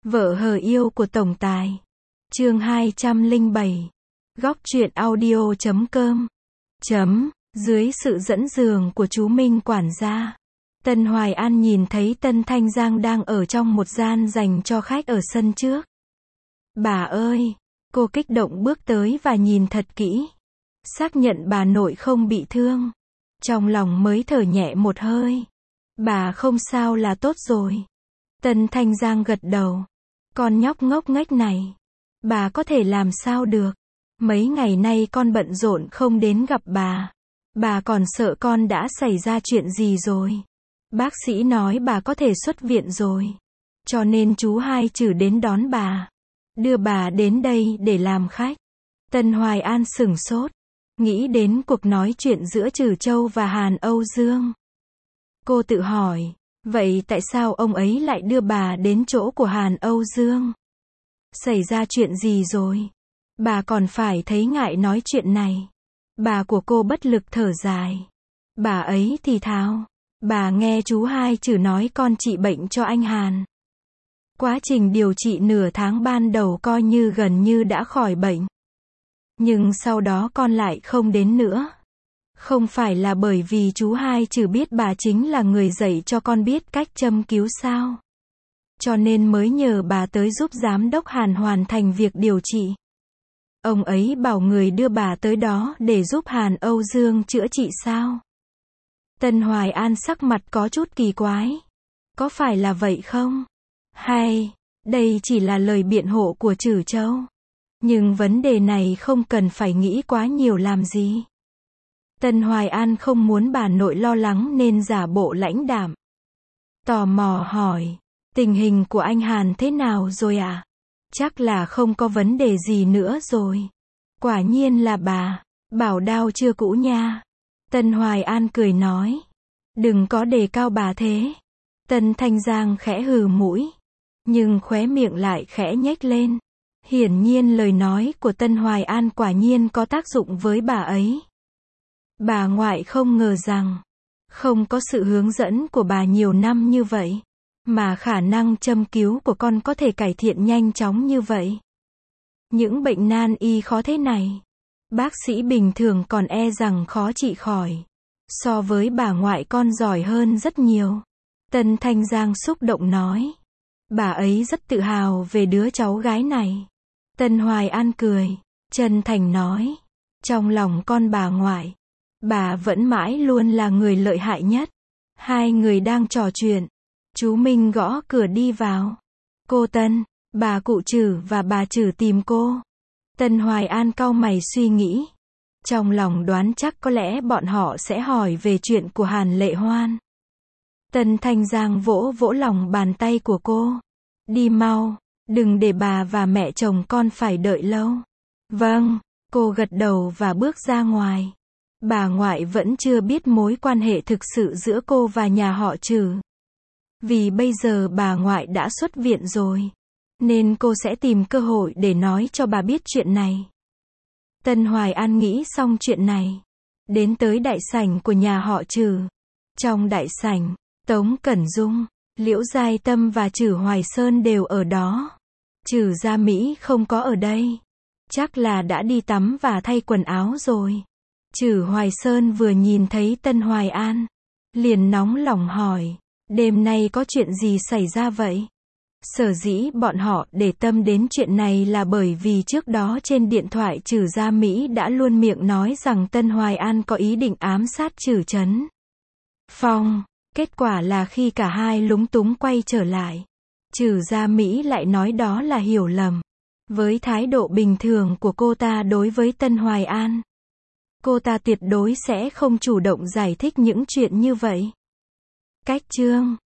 Vợ hờ yêu của tổng tài. Chương 207. Góc truyện audio.com. Dưới sự dẫn giường của chú Minh quản gia, Tân Hoài An nhìn thấy Tân Thanh Giang đang ở trong một gian dành cho khách ở sân trước. Bà ơi! Cô kích động bước tới và nhìn thật kỹ. Xác nhận bà nội không bị thương. Trong lòng mới thở nhẹ một hơi. Bà không sao là tốt rồi. Tân Thanh Giang gật đầu. Con nhóc ngốc nghếch này. Bà có thể làm sao được. Mấy ngày nay con bận rộn không đến gặp bà. Bà còn sợ con đã xảy ra chuyện gì rồi. Bác sĩ nói bà có thể xuất viện rồi. Cho nên chú Hai Trừ đến đón bà. Đưa bà đến đây để làm khách. Tân Hoài An sửng sốt. Nghĩ đến cuộc nói chuyện giữa Trừ Châu và Hàn Âu Dương. Cô tự hỏi, vậy tại sao ông ấy lại đưa bà đến chỗ của Hàn Âu Dương? Xảy ra chuyện gì rồi? Bà còn phải thấy ngại nói chuyện này. Bà của cô bất lực thở dài. Bà ấy thì thào. Bà nghe chú Hai Trừ nói con trị bệnh cho anh Hàn. Quá trình điều trị nửa tháng ban đầu coi như gần như đã khỏi bệnh. Nhưng sau đó con lại không đến nữa. Không phải là bởi vì chú Hai Trừ biết bà chính là người dạy cho con biết cách châm cứu sao? Cho nên mới nhờ bà tới giúp giám đốc Hàn hoàn thành việc điều trị. Ông ấy bảo người đưa bà tới đó để giúp Hàn Âu Dương chữa trị sao? Tân Hoài An sắc mặt có chút kỳ quái. Có phải là vậy không? Hay, đây chỉ là lời biện hộ của Trừ Châu. Nhưng vấn đề này không cần phải nghĩ quá nhiều làm gì. Tân Hoài An không muốn bà nội lo lắng nên giả bộ lãnh đạm. Tò mò hỏi, tình hình của anh Hàn thế nào rồi ạ? Chắc là không có vấn đề gì nữa rồi. Quả nhiên là bà, bảo đau chưa cũ nha. Tân Hoài An cười nói, đừng có đề cao bà thế. Tân Thanh Giang khẽ hừ mũi, nhưng khóe miệng lại khẽ nhếch lên. Hiển nhiên lời nói của Tân Hoài An quả nhiên có tác dụng với bà ấy. Bà ngoại không ngờ rằng, không có sự hướng dẫn của bà nhiều năm như vậy, mà khả năng châm cứu của con có thể cải thiện nhanh chóng như vậy. Những bệnh nan y khó thế này, bác sĩ bình thường còn e rằng khó trị khỏi. So với bà ngoại con giỏi hơn rất nhiều. Tân Thanh Giang xúc động nói. Bà ấy rất tự hào về đứa cháu gái này. Tân Hoài An cười, chân thành nói. Trong lòng con bà ngoại, bà vẫn mãi luôn là người lợi hại nhất. Hai người đang trò chuyện. Chú Minh gõ cửa đi vào. Cô Tân, bà cụ Trừ và bà Trừ tìm cô. Tân Hoài An cau mày suy nghĩ. Trong lòng đoán chắc có lẽ bọn họ sẽ hỏi về chuyện của Hàn Lệ Hoan. Tân Thanh Giang vỗ vỗ lòng bàn tay của cô. Đi mau, đừng để bà và mẹ chồng con phải đợi lâu. Vâng, cô gật đầu và bước ra ngoài. Bà ngoại vẫn chưa biết mối quan hệ thực sự giữa cô và nhà họ Trừ. Vì bây giờ bà ngoại đã xuất viện rồi, nên cô sẽ tìm cơ hội để nói cho bà biết chuyện này. Tân Hoài An nghĩ xong chuyện này, đến tới đại sảnh của nhà họ Trừ. Trong đại sảnh, Tống Cẩn Dung, Liễu Giai Tâm và Trừ Hoài Sơn đều ở đó. Trừ Gia Mỹ không có ở đây. Chắc là đã đi tắm và thay quần áo rồi. Trừ Hoài Sơn vừa nhìn thấy Tân Hoài An, liền nóng lòng hỏi, đêm nay có chuyện gì xảy ra vậy? Sở dĩ bọn họ để tâm đến chuyện này là bởi vì trước đó trên điện thoại Trừ Gia Mỹ đã luôn miệng nói rằng Tân Hoài An có ý định ám sát Trừ Trấn Phong. Kết quả là khi cả hai lúng túng quay trở lại, Trừ Gia Mỹ lại nói đó là hiểu lầm. Với thái độ bình thường của cô ta đối với Tân Hoài An, cô ta tuyệt đối sẽ không chủ động giải thích những chuyện như vậy. Cách chương